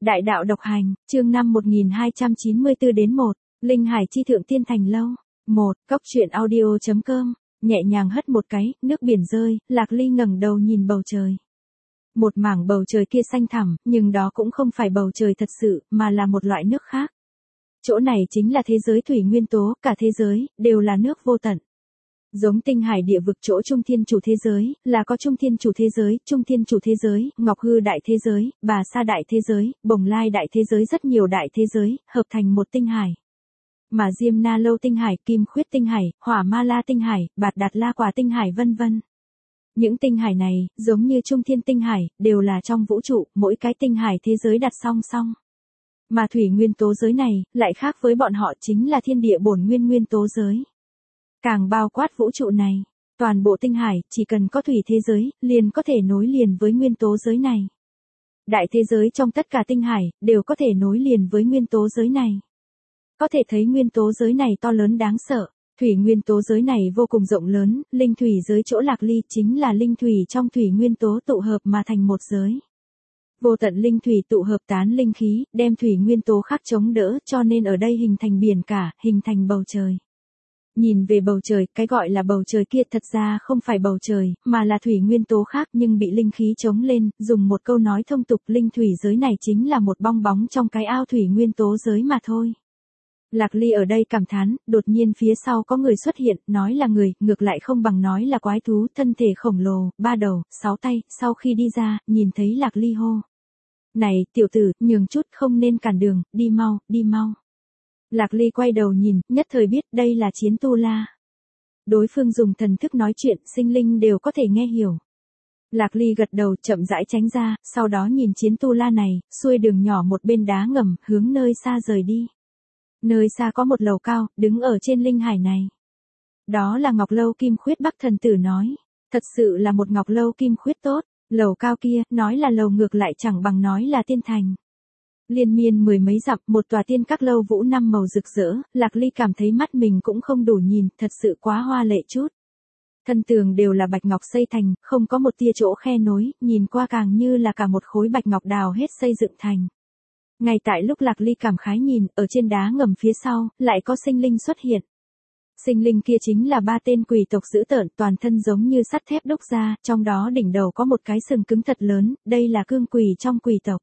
Đại đạo độc hành, chương 5 1294 đến 1, Linh Hải chi thượng tiên thành lâu. 1, Cốc truyện audio.com, nhẹ nhàng hất một cái, nước biển rơi, Lạc Ly ngẩng đầu nhìn bầu trời. Một mảng bầu trời kia xanh thẳm, nhưng đó cũng không phải bầu trời thật sự, mà là một loại nước khác. Chỗ này chính là thế giới thủy nguyên tố, cả thế giới, đều là nước vô tận. Giống tinh hải địa vực chỗ Trung Thiên Chủ thế giới, là có Trung Thiên Chủ thế giới, Trung Thiên Chủ thế giới, Ngọc Hư đại thế giới, Bà Sa đại thế giới, Bồng Lai đại thế giới, rất nhiều đại thế giới, hợp thành một tinh hải. Mà Diêm Na Lâu tinh hải, Kim Khuyết tinh hải, Hỏa Ma La tinh hải, Bạt Đạt La Quả tinh hải vân vân. Những tinh hải này, giống như Trung Thiên tinh hải, đều là trong vũ trụ, mỗi cái tinh hải thế giới đặt song song. Mà thủy nguyên tố giới này, lại khác với bọn họ, chính là thiên địa bổn nguyên nguyên tố giới. Càng bao quát vũ trụ này, toàn bộ tinh hải, chỉ cần có thủy thế giới, liền có thể nối liền với nguyên tố giới này. Đại thế giới trong tất cả tinh hải, đều có thể nối liền với nguyên tố giới này. Có thể thấy nguyên tố giới này to lớn đáng sợ, thủy nguyên tố giới này vô cùng rộng lớn, linh thủy giới chỗ Lạc Ly chính là linh thủy trong thủy nguyên tố tụ hợp mà thành một giới. Vô tận linh thủy tụ hợp tán linh khí, đem thủy nguyên tố khác chống đỡ, cho nên ở đây hình thành biển cả, hình thành bầu trời. Nhìn về bầu trời, cái gọi là bầu trời kia thật ra không phải bầu trời, mà là thủy nguyên tố khác nhưng bị linh khí chống lên, dùng một câu nói thông tục, linh thủy giới này chính là một bong bóng trong cái ao thủy nguyên tố giới mà thôi. Lạc Ly ở đây cảm thán, đột nhiên phía sau có người xuất hiện, nói là người, ngược lại không bằng nói là quái thú, thân thể khổng lồ, 3 đầu, 6 tay, sau khi đi ra, nhìn thấy Lạc Ly hô. Này, tiểu tử, nhường chút, không nên cản đường, đi mau, đi mau. Lạc Ly quay đầu nhìn, nhất thời biết đây là Chiến Tu La. Đối phương dùng thần thức nói chuyện, sinh linh đều có thể nghe hiểu. Lạc Ly gật đầu, chậm rãi tránh ra, sau đó nhìn Chiến Tu La này, xuôi đường nhỏ một bên đá ngầm, hướng nơi xa rời đi. Nơi xa có một lầu cao, đứng ở trên linh hải này. Đó là Ngọc Lâu Kim Khuyết Bắc thần tử nói. Thật sự là một Ngọc Lâu Kim Khuyết tốt, lầu cao kia, nói là lầu ngược lại chẳng bằng nói là tiên thành. Liên miên mười mấy dặm, một tòa tiên các lâu vũ năm màu rực rỡ, Lạc Ly cảm thấy mắt mình cũng không đủ nhìn, thật sự quá hoa lệ chút. Thân tường đều là bạch ngọc xây thành, không có một tia chỗ khe nối, nhìn qua càng như là cả một khối bạch ngọc đào hết xây dựng thành. Ngay tại lúc Lạc Ly cảm khái nhìn, ở trên đá ngầm phía sau, lại có sinh linh xuất hiện. Sinh linh kia chính là 3 tên quỷ tộc dữ tợn, toàn thân giống như sắt thép đúc ra, trong đó đỉnh đầu có một cái sừng cứng thật lớn, đây là cương quỷ trong quỷ tộc.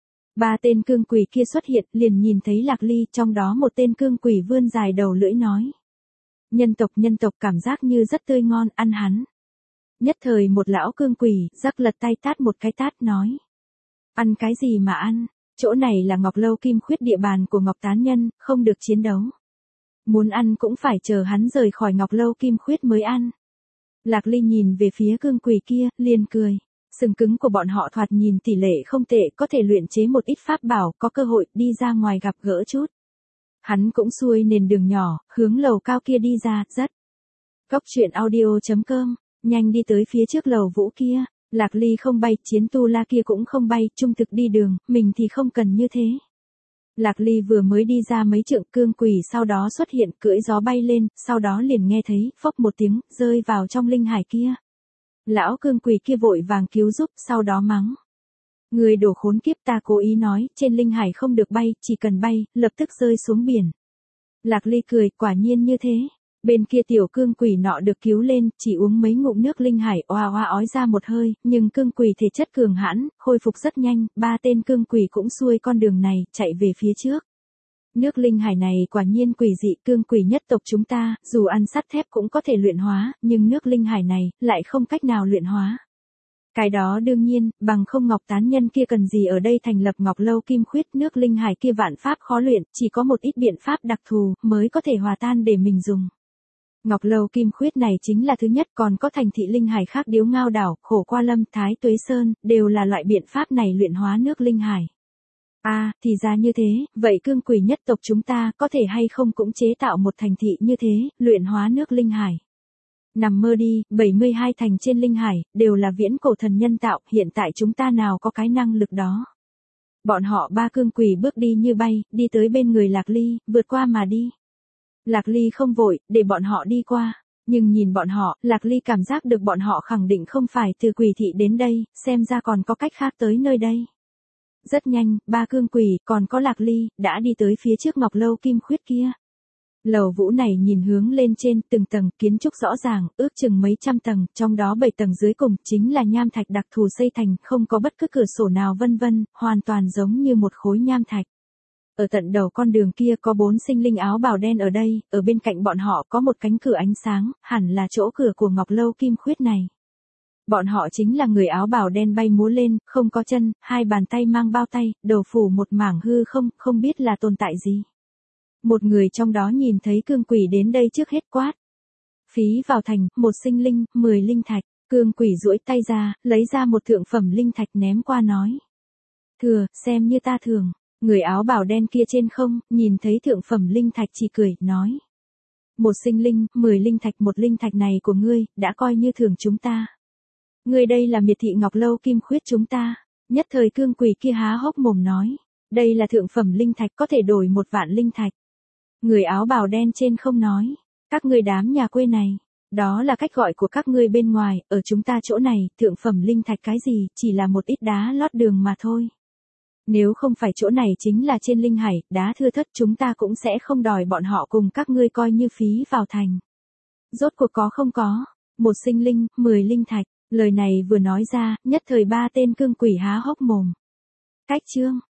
3 tên cương quỷ kia xuất hiện, liền nhìn thấy Lạc Ly, trong đó một tên cương quỷ vươn dài đầu lưỡi nói. Nhân tộc cảm giác như rất tươi ngon, ăn hắn. Nhất thời một lão cương quỷ, rắc lật tay tát một cái tát nói. Ăn cái gì mà ăn, chỗ này là Ngọc Lâu Kim Khuyết địa bàn của Ngọc Tán Nhân, không được chiến đấu. Muốn ăn cũng phải chờ hắn rời khỏi Ngọc Lâu Kim Khuyết mới ăn. Lạc Ly nhìn về phía cương quỷ kia, liền cười. Sừng cứng của bọn họ thoạt nhìn tỷ lệ không tệ, có thể luyện chế một ít pháp bảo, có cơ hội đi ra ngoài gặp gỡ chút. Hắn cũng xuôi nền đường nhỏ, hướng lầu cao kia đi ra, rất. Cốc truyện audio.com, nhanh đi tới phía trước lầu vũ kia. Lạc Ly không bay, Chiến Tu La kia cũng không bay, trung thực đi đường, mình thì không cần như thế. Lạc Ly vừa mới đi ra mấy trượng, cương quỷ sau đó xuất hiện, cưỡi gió bay lên, sau đó liền nghe thấy, phốc một tiếng, rơi vào trong linh hải kia. Lão cương quỷ kia vội vàng cứu giúp, sau đó mắng. Người đổ khốn kiếp, ta cố ý nói, trên linh hải không được bay, chỉ cần bay, lập tức rơi xuống biển. Lạc Ly cười, quả nhiên như thế. Bên kia tiểu cương quỷ nọ được cứu lên, chỉ uống mấy ngụm nước linh hải, oa oa ói ra một hơi, nhưng cương quỷ thể chất cường hãn, khôi phục rất nhanh, 3 tên cương quỷ cũng xuôi con đường này, chạy về phía trước. Nước linh hải này quả nhiên quỷ dị, cương quỷ nhất tộc chúng ta, dù ăn sắt thép cũng có thể luyện hóa, nhưng nước linh hải này, lại không cách nào luyện hóa. Cái đó đương nhiên, bằng không Ngọc Tán Nhân kia cần gì ở đây thành lập Ngọc Lâu Kim Khuyết, nước linh hải kia vạn pháp khó luyện, chỉ có một ít biện pháp đặc thù, mới có thể hòa tan để mình dùng. Ngọc Lâu Kim Khuyết này chính là thứ nhất, còn có thành thị linh hải khác, Điếu Ngao Đảo, Khổ Qua Lâm, Thái Tuế Sơn, đều là loại biện pháp này luyện hóa nước linh hải. Thì ra như thế, vậy cương quỷ nhất tộc chúng ta có thể hay không cũng chế tạo một thành thị như thế, luyện hóa nước linh hải. Nằm mơ đi, 72 thành trên linh hải, đều là viễn cổ thần nhân tạo, hiện tại chúng ta nào có cái năng lực đó. Bọn họ 3 cương quỷ bước đi như bay, đi tới bên người Lạc Ly, vượt qua mà đi. Lạc Ly không vội, để bọn họ đi qua. Nhưng nhìn bọn họ, Lạc Ly cảm giác được bọn họ khẳng định không phải từ quỷ thị đến đây, xem ra còn có cách khác tới nơi đây. Rất nhanh, ba cương quỷ, còn có Lạc Ly, đã đi tới phía trước ngọc lâu kim khuyết kia. Lầu vũ này nhìn hướng lên trên, từng tầng, kiến trúc rõ ràng, ước chừng mấy trăm tầng, trong đó 7 tầng dưới cùng, chính là nham thạch đặc thù xây thành, không có bất cứ cửa sổ nào vân vân, hoàn toàn giống như một khối nham thạch. Ở tận đầu con đường kia có 4 sinh linh áo bào đen ở đây, ở bên cạnh bọn họ có một cánh cửa ánh sáng, hẳn là chỗ cửa của ngọc lâu kim khuyết này. Bọn họ chính là người áo bào đen bay múa lên, không có chân, hai bàn tay mang bao tay, đầu phủ một mảng hư không, không biết là tồn tại gì. Một người trong đó nhìn thấy cương quỷ đến đây trước hết quát. Phí vào thành, một sinh linh, 10 linh thạch, cương quỷ duỗi tay ra, lấy ra một thượng phẩm linh thạch ném qua nói. Thừa, xem như ta thường. Người áo bào đen kia trên không, nhìn thấy thượng phẩm linh thạch chỉ cười, nói. Một sinh linh, 10 linh thạch, một linh thạch này của ngươi, đã coi như thưởng chúng ta. Ngươi đây là miệt thị ngọc lâu kim khuyết chúng ta. Nhất thời cương quỷ kia há hốc mồm nói. Đây là thượng phẩm linh thạch có thể đổi 1 vạn linh thạch. Người áo bào đen trên không nói. Các ngươi đám nhà quê này. Đó là cách gọi của các ngươi bên ngoài, ở chúng ta chỗ này, thượng phẩm linh thạch cái gì, chỉ là một ít đá lót đường mà thôi. Nếu không phải chỗ này chính là trên linh hải, đá thưa thớt chúng ta cũng sẽ không đòi bọn họ cùng các ngươi coi như phí vào thành. Rốt cuộc có không có, một sinh linh, 10 linh thạch, lời này vừa nói ra, nhất thời ba tên cương quỷ há hốc mồm. Cách chương.